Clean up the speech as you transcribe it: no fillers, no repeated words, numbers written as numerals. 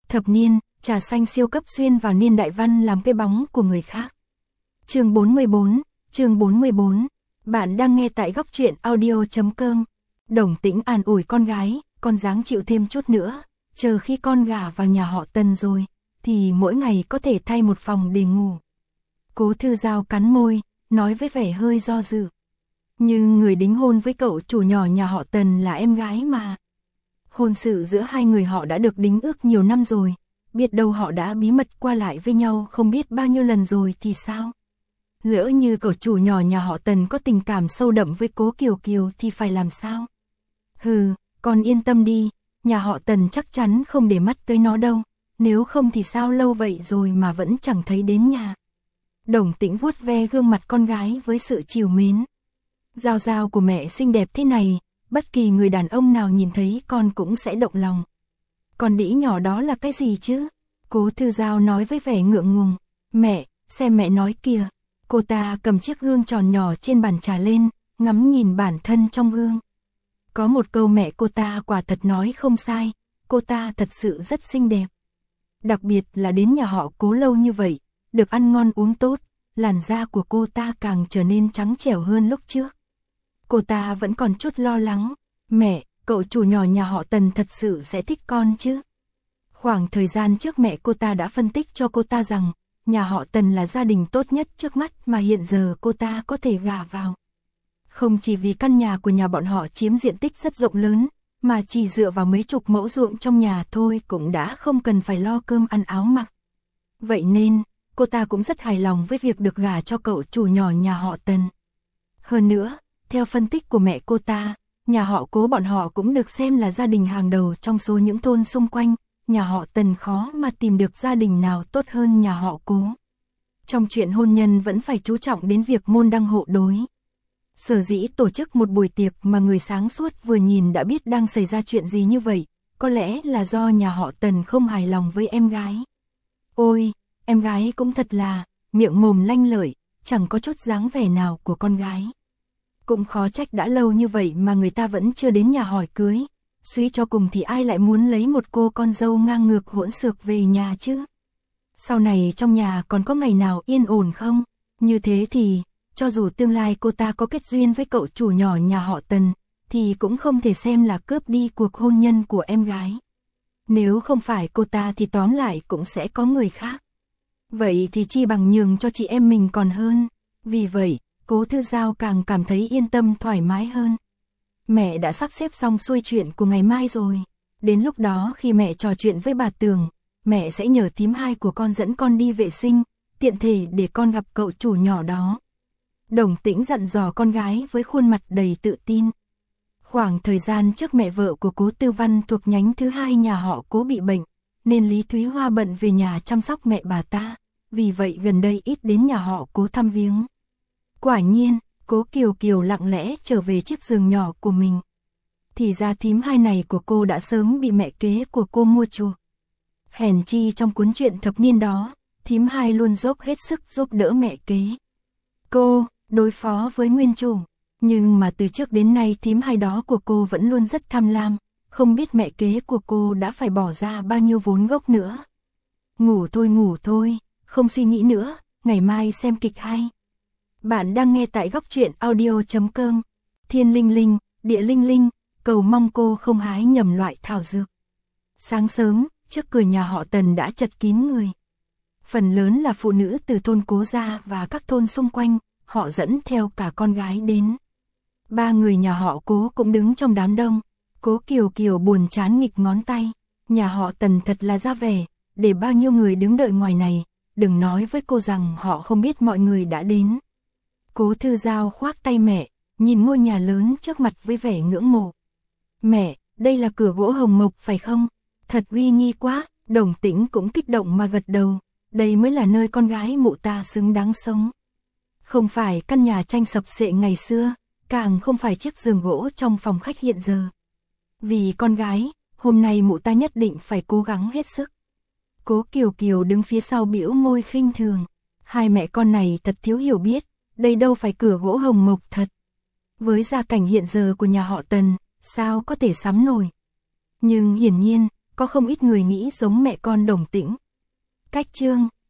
Thập niên, trà xanh siêu cấp xuyên vào niên đại văn làm cái bóng của người khác. Chương 44. Bạn đang nghe tại góc truyện audio.com. Đồng Tĩnh an ủi con gái, con ráng chịu thêm chút nữa, chờ khi con gả vào nhà họ Tần rồi, thì mỗi ngày có thể thay một phòng để ngủ. Cố Thư Giao cắn môi, nói với vẻ hơi do dự. Nhưng người đính hôn với cậu chủ nhỏ nhà họ Tần là em gái mà. Hôn sự giữa hai người họ đã được đính ước nhiều năm rồi, biết đâu họ đã bí mật qua lại với nhau không biết bao nhiêu lần rồi thì sao? Lỡ như cậu chủ nhỏ nhà họ Tần có tình cảm sâu đậm với Cố Kiều Kiều thì phải làm sao? Hừ, con yên tâm đi, nhà họ Tần chắc chắn không để mắt tới nó đâu, nếu không thì sao lâu vậy rồi mà vẫn chẳng thấy đến nhà. Đồng Tĩnh vuốt ve gương mặt con gái với sự trìu mến. Giao Giao của mẹ xinh đẹp thế này, bất kỳ người đàn ông nào nhìn thấy con cũng sẽ động lòng. Con đĩ nhỏ đó là cái gì chứ? Cố Thư Giao nói với vẻ ngượng ngùng. Mẹ, xem mẹ nói kìa. Cô ta cầm chiếc gương tròn nhỏ trên bàn trà lên, ngắm nhìn bản thân trong gương. Có một câu mẹ cô ta quả thật nói không sai, cô ta thật sự rất xinh đẹp. Đặc biệt là đến nhà họ Cố lâu như vậy, được ăn ngon uống tốt, làn da của cô ta càng trở nên trắng trẻo hơn lúc trước. Cô ta vẫn còn chút lo lắng, mẹ, cậu chủ nhỏ nhà họ Tần thật sự sẽ thích con chứ? Khoảng thời gian trước mẹ cô ta đã phân tích cho cô ta rằng, nhà họ Tần là gia đình tốt nhất trước mắt mà hiện giờ cô ta có thể gả vào. Không chỉ vì căn nhà của nhà bọn họ chiếm diện tích rất rộng lớn, mà chỉ dựa vào mấy chục mẫu ruộng trong nhà thôi cũng đã không cần phải lo cơm ăn áo mặc. Vậy nên, cô ta cũng rất hài lòng với việc được gả cho cậu chủ nhỏ nhà họ Tần. Hơn nữa, theo phân tích của mẹ cô ta, nhà họ Cố bọn họ cũng được xem là gia đình hàng đầu trong số những thôn xung quanh, nhà họ Tần khó mà tìm được gia đình nào tốt hơn nhà họ Cố. Trong chuyện hôn nhân vẫn phải chú trọng đến việc môn đăng hộ đối. Sở dĩ tổ chức một buổi tiệc mà người sáng suốt vừa nhìn đã biết đang xảy ra chuyện gì như vậy, có lẽ là do nhà họ Tần không hài lòng với em gái. Ôi, em gái cũng thật là, miệng mồm lanh lợi, chẳng có chút dáng vẻ nào của con gái. Cũng khó trách đã lâu như vậy mà người ta vẫn chưa đến nhà hỏi cưới. Suy cho cùng thì ai lại muốn lấy một cô con dâu ngang ngược hỗn xược về nhà chứ? Sau này trong nhà còn có ngày nào yên ổn không? Như thế thì, cho dù tương lai cô ta có kết duyên với cậu chủ nhỏ nhà họ Tần, thì cũng không thể xem là cướp đi cuộc hôn nhân của em gái. Nếu không phải cô ta thì tóm lại cũng sẽ có người khác. Vậy thì chi bằng nhường cho chị em mình còn hơn. Vì vậy, Cố Thư Giao càng cảm thấy yên tâm thoải mái hơn. Mẹ đã sắp xếp xong xuôi chuyện của ngày mai rồi. Đến lúc đó khi mẹ trò chuyện với bà Tường, mẹ sẽ nhờ thím hai của con dẫn con đi vệ sinh, tiện thể để con gặp cậu chủ nhỏ đó. Đồng Tĩnh dặn dò con gái với khuôn mặt đầy tự tin. Khoảng thời gian trước mẹ vợ của Cố Tư Văn thuộc nhánh thứ hai nhà họ Cố bị bệnh, nên Lý Thúy Hoa bận về nhà chăm sóc mẹ bà ta, vì vậy gần đây ít đến nhà họ Cố thăm viếng. Quả nhiên, Cố Kiều Kiều lặng lẽ trở về chiếc giường nhỏ của mình. Thì ra thím hai này của cô đã sớm bị mẹ kế của cô mua chuộc. Hèn chi trong cuốn truyện thập niên đó, thím hai luôn dốc hết sức giúp đỡ mẹ kế cô đối phó với nguyên chủ. Nhưng mà từ trước đến nay thím hai đó của cô vẫn luôn rất tham lam, không biết mẹ kế của cô đã phải bỏ ra bao nhiêu vốn gốc nữa. Ngủ thôi, không suy nghĩ nữa, ngày mai xem kịch hay. Bạn đang nghe tại góc truyện audio.com. Thiên linh linh, địa linh linh, cầu mong cô không hái nhầm loại thảo dược. Sáng sớm, trước cửa nhà họ Tần đã chật kín người. Phần lớn là phụ nữ từ thôn Cố gia và các thôn xung quanh, họ dẫn theo cả con gái đến. Ba người nhà họ Cố cũng đứng trong đám đông. Cố Kiều Kiều buồn chán nghịch ngón tay. Nhà họ Tần thật là ra vẻ, để bao nhiêu người đứng đợi ngoài này, đừng nói với cô rằng họ không biết mọi người đã đến. Cố Thư Giao khoác tay mẹ, nhìn ngôi nhà lớn trước mặt với vẻ ngưỡng mộ. Mẹ, đây là cửa gỗ hồng mộc phải không? Thật uy nghi quá. Đồng Tĩnh cũng kích động mà gật đầu. Đây mới là nơi con gái mụ ta xứng đáng sống. Không phải căn nhà tranh sập xệ ngày xưa, càng không phải chiếc giường gỗ trong phòng khách hiện giờ. Vì con gái, hôm nay mụ ta nhất định phải cố gắng hết sức. Cố Kiều Kiều đứng phía sau bĩu môi khinh thường. Hai mẹ con này thật thiếu hiểu biết, đây đâu phải cửa gỗ hồng mộc thật. Với gia cảnh hiện giờ của nhà họ Tần, sao có thể sắm nổi. Nhưng hiển nhiên, có không ít người nghĩ giống mẹ con Đồng Tĩnh. Cách chương